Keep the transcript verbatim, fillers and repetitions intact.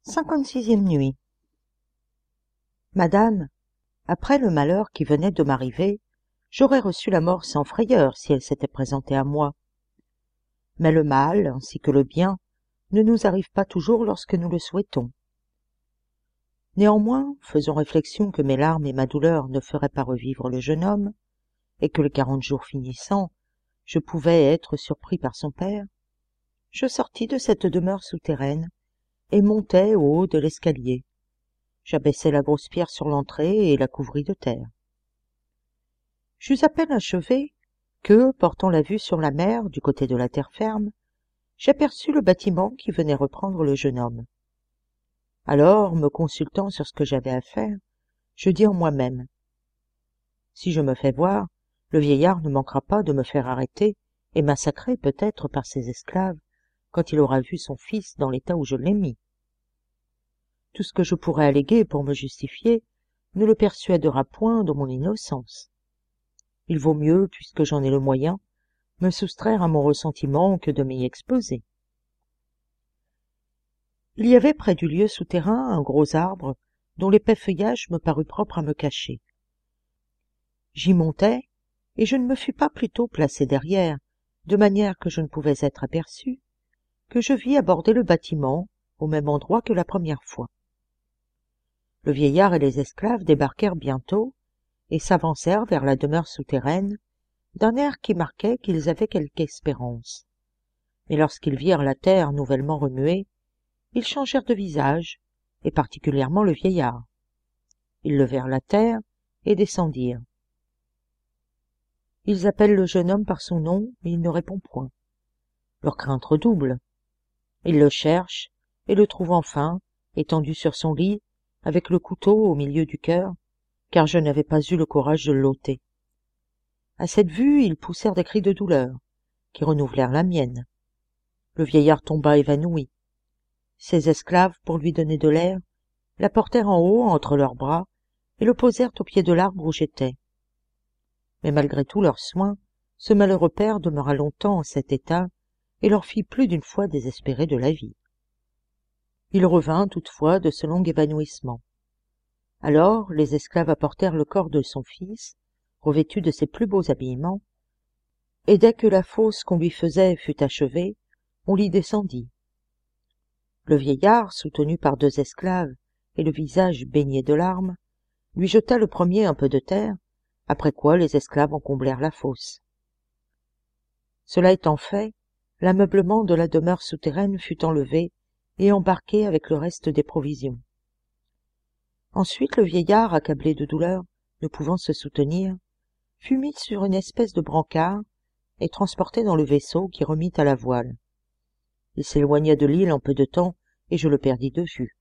cinquante-sixième nuit. Madame, après le malheur qui venait de m'arriver, j'aurais reçu la mort sans frayeur si elle s'était présentée à moi. Mais le mal, ainsi que le bien, ne nous arrive pas toujours lorsque nous le souhaitons. Néanmoins, faisons réflexion que mes larmes et ma douleur ne feraient pas revivre le jeune homme, et que les quarante jours finissant, je pouvais être surpris par son père, je sortis de cette demeure souterraine et montai au haut de l'escalier. J'abaissai la grosse pierre sur l'entrée et la couvris de terre. J'eus à peine achevé que, portant la vue sur la mer du côté de la terre ferme, j'aperçus le bâtiment qui venait reprendre le jeune homme. Alors, me consultant sur ce que j'avais à faire, je dis en moi-même: si je me fais voir, le vieillard ne manquera pas de me faire arrêter et massacrer peut-être par ses esclaves quand il aura vu son fils dans l'état où je l'ai mis. Tout ce que je pourrais alléguer pour me justifier ne le persuadera point de mon innocence. Il vaut mieux, puisque j'en ai le moyen, me soustraire à mon ressentiment que de m'y exposer. Il y avait près du lieu souterrain un gros arbre dont l'épais feuillage me parut propre à me cacher. J'y montai, et je ne me fus pas plutôt placé derrière, de manière que je ne pouvais être aperçu, que je vis aborder le bâtiment au même endroit que la première fois. Le vieillard et les esclaves débarquèrent bientôt et s'avancèrent vers la demeure souterraine d'un air qui marquait qu'ils avaient quelque espérance. Mais lorsqu'ils virent la terre nouvellement remuée, ils changèrent de visage, et particulièrement le vieillard. Ils levèrent la terre et descendirent. Ils appellent le jeune homme par son nom, mais il ne répond point. Leur crainte redouble. Ils le cherchent et le trouvent enfin, étendu sur son lit, avec le couteau au milieu du cœur, car je n'avais pas eu le courage de l'ôter. À cette vue, ils poussèrent des cris de douleur, qui renouvelèrent la mienne. Le vieillard tomba évanoui. Ses esclaves, pour lui donner de l'air, la portèrent en haut entre leurs bras et le posèrent au pied de l'arbre où j'étais. Mais malgré tous leurs soins, ce malheureux père demeura longtemps en cet état et leur fit plus d'une fois désespérer de la vie. Il revint toutefois de ce long évanouissement. Alors les esclaves apportèrent le corps de son fils, revêtu de ses plus beaux habillements, et dès que la fosse qu'on lui faisait fut achevée, on l'y descendit. Le vieillard, soutenu par deux esclaves et le visage baigné de larmes, lui jeta le premier un peu de terre, après quoi les esclaves en comblèrent la fosse. Cela étant fait, l'ameublement de la demeure souterraine fut enlevé et embarqué avec le reste des provisions. Ensuite le vieillard, accablé de douleur, ne pouvant se soutenir, fut mis sur une espèce de brancard et transporté dans le vaisseau qui remit à la voile. Il s'éloigna de l'île en peu de temps, et je le perdis de vue.